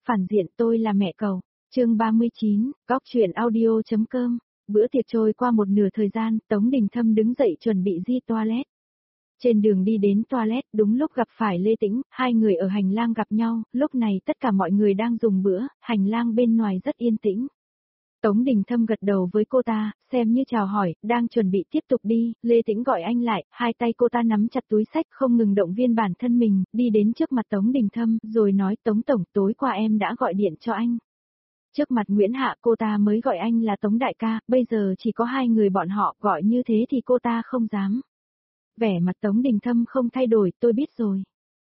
phản diện tôi là mẹ cậu. Chương 39, góc truyện audio.com. Bữa tiệc trôi qua một nửa thời gian, Tống Đình Thâm đứng dậy chuẩn bị đi toilet. Trên đường đi đến toilet, đúng lúc gặp phải Lê Tĩnh, hai người ở hành lang gặp nhau, lúc này tất cả mọi người đang dùng bữa, hành lang bên ngoài rất yên tĩnh. Tống Đình Thâm gật đầu với cô ta, xem như chào hỏi, đang chuẩn bị tiếp tục đi, Lê Tĩnh gọi anh lại, hai tay cô ta nắm chặt túi xách không ngừng động viên bản thân mình, đi đến trước mặt Tống Đình Thâm, rồi nói Tống Tổng tối qua em đã gọi điện cho anh. Trước mặt Nguyễn Hạ cô ta mới gọi anh là Tống Đại ca, bây giờ chỉ có hai người bọn họ, gọi như thế thì cô ta không dám. Vẻ mặt Tống Đình Thâm không thay đổi, tôi biết rồi.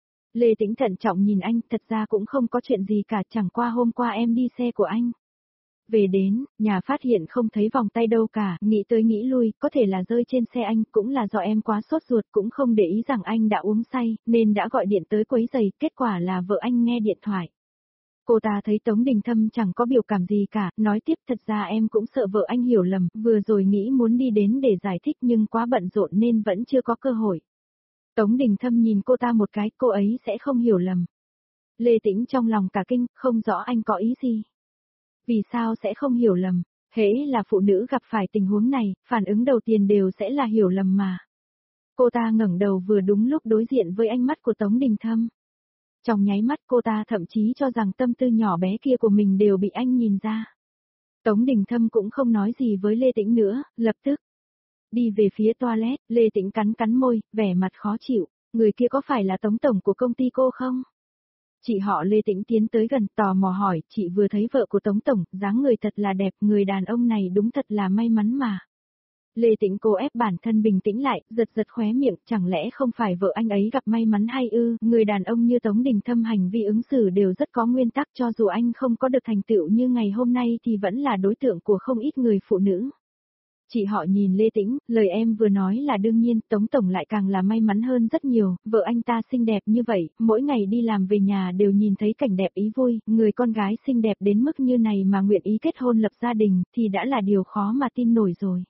Lê Tĩnh thận trọng nhìn anh, thật ra cũng không có chuyện gì cả, chẳng qua hôm qua em đi xe của anh. Về đến, nhà phát hiện không thấy vòng tay đâu cả, nghĩ tới nghĩ lui, có thể là rơi trên xe anh, cũng là do em quá sốt ruột, cũng không để ý rằng anh đã uống say, nên đã gọi điện tới quấy giày, kết quả là vợ anh nghe điện thoại. Cô ta thấy Tống Đình Thâm chẳng có biểu cảm gì cả, nói tiếp thật ra em cũng sợ vợ anh hiểu lầm, vừa rồi nghĩ muốn đi đến để giải thích nhưng quá bận rộn nên vẫn chưa có cơ hội. Tống Đình Thâm nhìn cô ta một cái, cô ấy sẽ không hiểu lầm. Lê Tĩnh trong lòng cả kinh, không rõ anh có ý gì. Vì sao sẽ không hiểu lầm, hễ là phụ nữ gặp phải tình huống này, phản ứng đầu tiên đều sẽ là hiểu lầm mà. Cô ta ngẩng đầu vừa đúng lúc đối diện với ánh mắt của Tống Đình Thâm. Trong nháy mắt cô ta thậm chí cho rằng tâm tư nhỏ bé kia của mình đều bị anh nhìn ra. Tống Đình Thâm cũng không nói gì với Lê Tĩnh nữa, lập tức đi về phía toilet, Lê Tĩnh cắn cắn môi, vẻ mặt khó chịu, người kia có phải là Tống Tổng của công ty cô không? Chị họ Lê Tĩnh tiến tới gần tò mò hỏi, chị vừa thấy vợ của Tống Tổng, dáng người thật là đẹp, người đàn ông này đúng thật là may mắn mà. Lê Tĩnh cố ép bản thân bình tĩnh lại, giật giật khóe miệng, chẳng lẽ không phải vợ anh ấy gặp may mắn hay ư, người đàn ông như Tống Đình Thâm hành vi ứng xử đều rất có nguyên tắc, cho dù anh không có được thành tựu như ngày hôm nay thì vẫn là đối tượng của không ít người phụ nữ. Chị họ nhìn Lê Tĩnh, lời em vừa nói là đương nhiên, Tống Tổng lại càng là may mắn hơn rất nhiều, vợ anh ta xinh đẹp như vậy, mỗi ngày đi làm về nhà đều nhìn thấy cảnh đẹp ý vui, người con gái xinh đẹp đến mức như này mà nguyện ý kết hôn lập gia đình, thì đã là điều khó mà tin nổi rồi.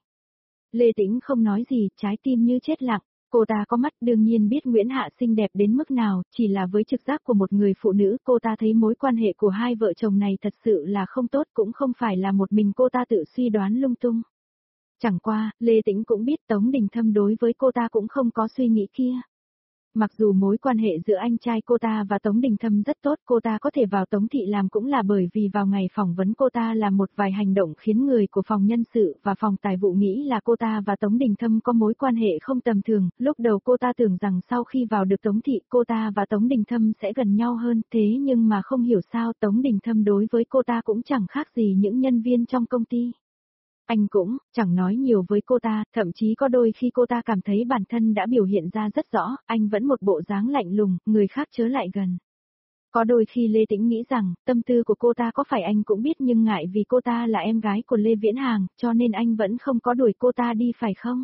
Lê Tĩnh không nói gì, trái tim như chết lặng. Cô ta có mắt đương nhiên biết Nguyễn Hạ xinh đẹp đến mức nào, chỉ là với trực giác của một người phụ nữ cô ta thấy mối quan hệ của hai vợ chồng này thật sự là không tốt, cũng không phải là một mình cô ta tự suy đoán lung tung. Chẳng qua, Lê Tĩnh cũng biết Tống Đình Thâm đối với cô ta cũng không có suy nghĩ kia. Mặc dù mối quan hệ giữa anh trai cô ta và Tống Đình Thâm rất tốt, cô ta có thể vào Tống Thị làm cũng là bởi vì vào ngày phỏng vấn cô ta làm một vài hành động khiến người của phòng nhân sự và phòng tài vụ nghĩ là cô ta và Tống Đình Thâm có mối quan hệ không tầm thường, lúc đầu cô ta tưởng rằng sau khi vào được Tống Thị cô ta và Tống Đình Thâm sẽ gần nhau hơn, thế nhưng mà không hiểu sao Tống Đình Thâm đối với cô ta cũng chẳng khác gì những nhân viên trong công ty. Anh cũng chẳng nói nhiều với cô ta, thậm chí có đôi khi cô ta cảm thấy bản thân đã biểu hiện ra rất rõ, anh vẫn một bộ dáng lạnh lùng, người khác chớ lại gần. Có đôi khi Lê Tĩnh nghĩ rằng, tâm tư của cô ta có phải anh cũng biết nhưng ngại vì cô ta là em gái của Lê Viễn Hàng, cho nên anh vẫn không có đuổi cô ta đi phải không?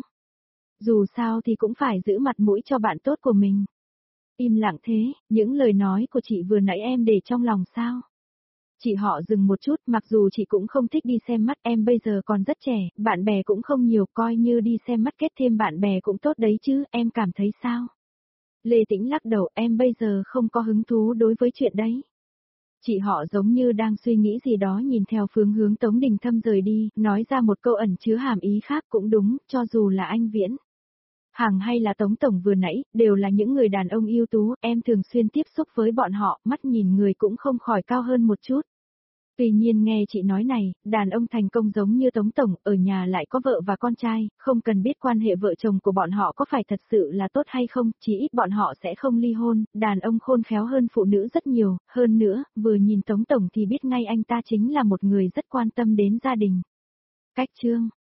Dù sao thì cũng phải giữ mặt mũi cho bạn tốt của mình. Im lặng thế, những lời nói của chị vừa nãy em để trong lòng sao? Chị họ dừng một chút, mặc dù chị cũng không thích đi xem mắt, em bây giờ còn rất trẻ, bạn bè cũng không nhiều, coi như đi xem mắt kết thêm bạn bè cũng tốt đấy chứ, em cảm thấy sao? Lê Tĩnh lắc đầu, em bây giờ không có hứng thú đối với chuyện đấy. Chị họ giống như đang suy nghĩ gì đó nhìn theo phương hướng Tống Đình Thâm rời đi, nói ra một câu ẩn chứa hàm ý khác cũng đúng, cho dù là anh Viễn Hàng hay là Tống Tổng vừa nãy, đều là những người đàn ông ưu tú, em thường xuyên tiếp xúc với bọn họ, mắt nhìn người cũng không khỏi cao hơn một chút. Tuy nhiên nghe chị nói này, đàn ông thành công giống như Tống Tổng, ở nhà lại có vợ và con trai, không cần biết quan hệ vợ chồng của bọn họ có phải thật sự là tốt hay không, chỉ ít bọn họ sẽ không ly hôn, đàn ông khôn khéo hơn phụ nữ rất nhiều, hơn nữa, vừa nhìn Tống Tổng thì biết ngay anh ta chính là một người rất quan tâm đến gia đình. Cách chương